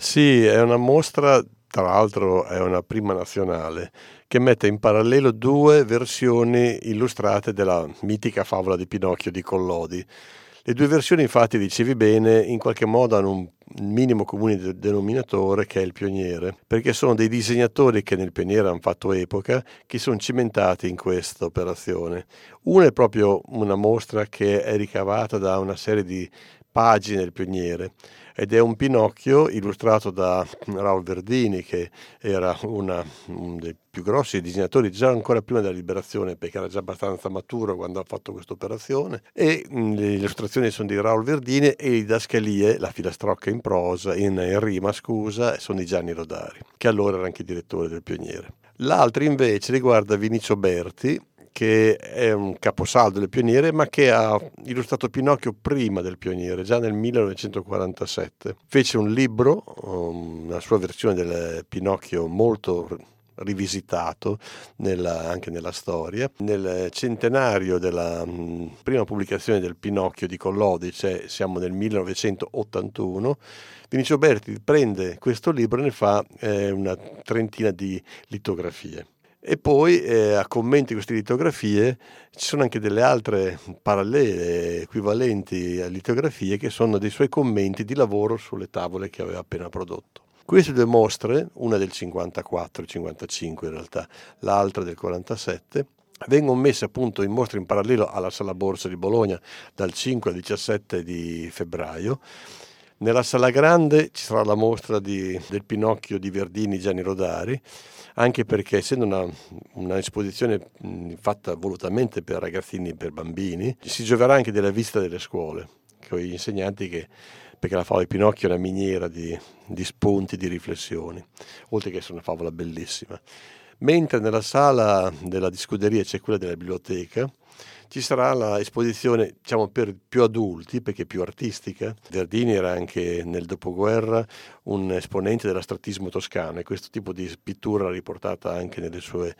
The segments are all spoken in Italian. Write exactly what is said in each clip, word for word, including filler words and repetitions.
Sì, è una mostra, tra l'altro è una prima nazionale, che mette in parallelo due versioni illustrate della mitica favola di Pinocchio di Collodi. Le due versioni, infatti, dicevi bene, in qualche modo hanno un minimo comune de- denominatore, che è il pioniere, perché sono dei disegnatori che nel pioniere hanno fatto epoca, che sono cimentati in questa operazione. Una è proprio una mostra che è ricavata da una serie di pagine del pioniere, ed è un Pinocchio illustrato da Raul Verdini, che era una, uno dei più grossi disegnatori già ancora prima della liberazione, perché era già abbastanza maturo quando ha fatto questa operazione, e mh, le illustrazioni sono di Raul Verdini e le didascalie, la filastrocca in prosa, in, in rima scusa, sono di Gianni Rodari, che allora era anche direttore del Pioniere. L'altro invece riguarda Vinicio Berti, che è un caposaldo del Pioniere, ma che ha illustrato Pinocchio prima del Pioniere, già nel millenovecentoquarantasette. Fece un libro, una sua versione del Pinocchio molto rivisitato nella, anche nella storia. Nel centenario della mh, prima pubblicazione del Pinocchio di Collodi, cioè siamo nel millenovecentottantuno, Vinicio Berti prende questo libro e ne fa eh, una trentina di litografie. E poi eh, a commenti di queste litografie ci sono anche delle altre parallele, equivalenti a litografie, che sono dei suoi commenti di lavoro sulle tavole che aveva appena prodotto. Queste due mostre, una del cinquantaquattro, cinquantacinque in realtà, l'altra del quarantasette, vengono messe appunto in mostra in parallelo alla Sala Borsa di Bologna dal cinque al diciassette di febbraio. Nella Sala Grande ci sarà la mostra di, del Pinocchio di Verdini Gianni Rodari, anche perché essendo una, una esposizione mh, fatta volutamente per ragazzini, per bambini, si gioverà anche della visita delle scuole, con gli insegnanti, che, perché la favola di Pinocchio è una miniera di, di spunti, di riflessioni, oltre che essere una favola bellissima. Mentre nella sala della discuderia c'è quella della biblioteca, ci sarà l'esposizione, diciamo, per più adulti, perché più artistica. Verdini era anche nel dopoguerra un esponente dell'astrattismo toscano, e questo tipo di pittura l'ha riportata anche nelle sue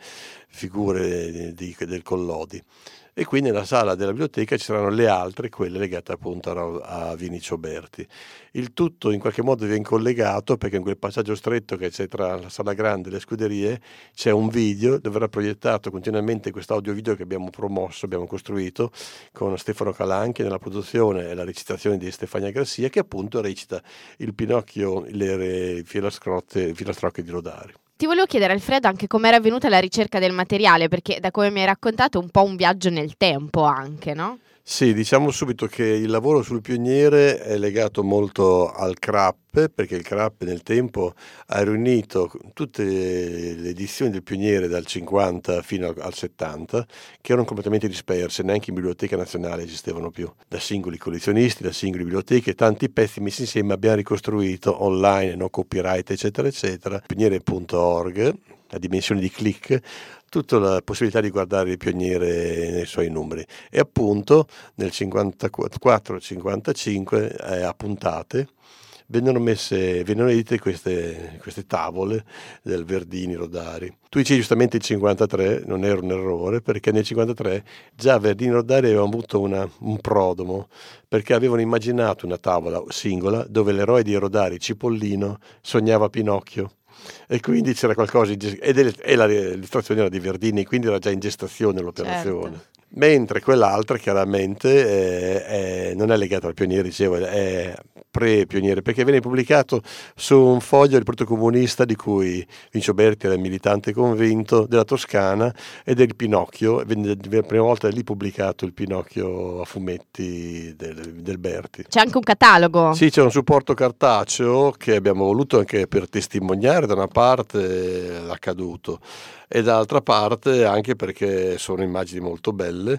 figure di, di, del Collodi. E qui nella sala della biblioteca ci saranno le altre, quelle legate appunto a, a Vinicio Berti. Il tutto in qualche modo viene collegato, perché in quel passaggio stretto che c'è tra la Sala Grande e le scuderie c'è un video dove verrà proiettato continuamente questo audio video che abbiamo promosso, abbiamo costruito con Stefano Calanchi nella produzione e la recitazione di Stefania Grassia, che appunto recita il Pinocchio, le filastrocche di Rodari. Ti volevo chiedere, Alfredo, anche com'era avvenuta la ricerca del materiale, perché da come mi hai raccontato è un po' un viaggio nel tempo anche, no? Sì, diciamo subito che il lavoro sul Pioniere è legato molto al C R A P, perché il C R A P nel tempo ha riunito tutte le edizioni del Pioniere dal cinquanta fino al settanta, che erano completamente disperse, neanche in Biblioteca Nazionale esistevano più. Da singoli collezionisti, da singole biblioteche, tanti pezzi messi insieme abbiamo ricostruito online, no copyright, eccetera, eccetera, pioniere punto org, a dimensioni di click, tutta la possibilità di guardare il Pioniere nei suoi numeri. E appunto nel cinquantaquattro cinquantacinque eh, a puntate vennero messe, vennero edite queste, queste tavole del Verdini Rodari. Tu dici giustamente il cinquantatré, non era un errore, perché nel cinquantatré già Verdini Rodari avevano avuto una, un prodromo, perché avevano immaginato una tavola singola dove l'eroe di Rodari, Cipollino, sognava Pinocchio. E quindi c'era qualcosa in gest- ed è, e la illustrazione era di Verdini, quindi era già in gestazione l'operazione. Certo. Mentre quell'altra chiaramente è, è, non è legata al Pioniere, dicevo, è pre-Pioniere, perché venne pubblicato su un foglio del protocomunista di cui Vinicio Berti era militante convinto, della Toscana, ed è il Pinocchio. Venne per la prima volta lì pubblicato il Pinocchio a fumetti del, del Berti. C'è anche un catalogo? Sì, c'è un supporto cartaceo che abbiamo voluto anche per testimoniare da una parte l'accaduto e dall'altra parte anche perché sono immagini molto belle,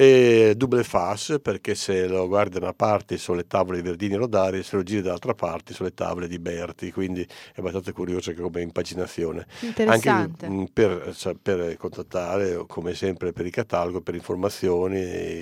e double face, perché se lo guardi da una parte sono le tavole di Verdini Rodari e se lo giri dall'altra parte sono le tavole di Berti, quindi è abbastanza curioso anche come impaginazione. Interessante. Anche mh, per, cioè, per contattare, come sempre per il catalogo, per informazioni,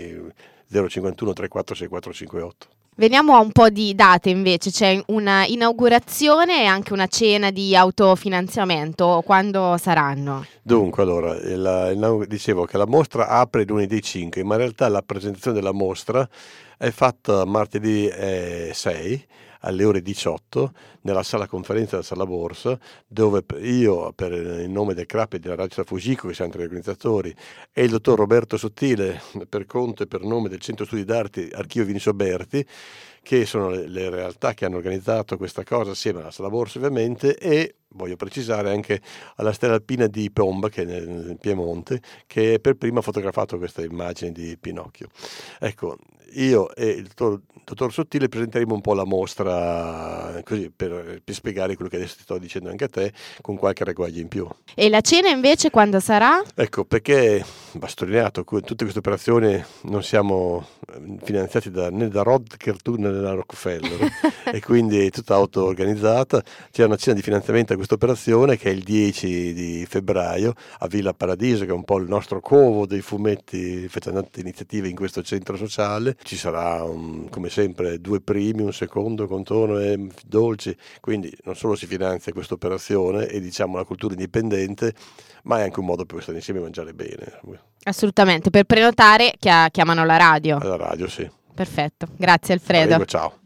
zero cinquantuno trentaquattro sessantaquattro cinquantotto. Veniamo a un po' di date invece, c'è una inaugurazione e anche una cena di autofinanziamento, quando saranno? Dunque, allora, il, il, dicevo che la mostra apre lunedì cinque, ma in realtà la presentazione della mostra È fatta martedì eh, sei alle ore diciotto nella sala conferenza della Sala Borsa, dove io, per il nome del C R A P e della Radio Fugico, che siamo tra gli organizzatori, e il dottor Roberto Sottile, per conto e per nome del Centro Studi d'Arte Archivio Vini Soberti, che sono le, le realtà che hanno organizzato questa cosa assieme alla Sala Borsa ovviamente, e voglio precisare anche alla Stella Alpina di Pomba, che è nel, nel Piemonte, che per prima ha fotografato questa immagine di Pinocchio. Ecco, io e il dottor, dottor Sottile presenteremo un po' la mostra così per, per spiegare quello che adesso ti sto dicendo anche a te, con qualche ragguaglio in più. E la cena invece quando sarà? Ecco, perché va sottolineato, tutte queste operazioni non siamo finanziati da, né da Rodker né da Rockefeller e quindi è tutta auto-organizzata. C'è una cena di finanziamento a questa operazione che è il dieci di febbraio a Villa Paradiso, che è un po' il nostro covo dei fumetti, facciamo tante iniziative in questo centro sociale. Ci sarà un, come sempre due primi, un secondo contorno e dolci, quindi non solo si finanzia questa operazione e diciamo la cultura indipendente, ma è anche un modo per stare insieme e mangiare bene. Assolutamente, per prenotare chia- chiamano la radio. Alla radio, sì. Perfetto, grazie Alfredo. Prego, ciao.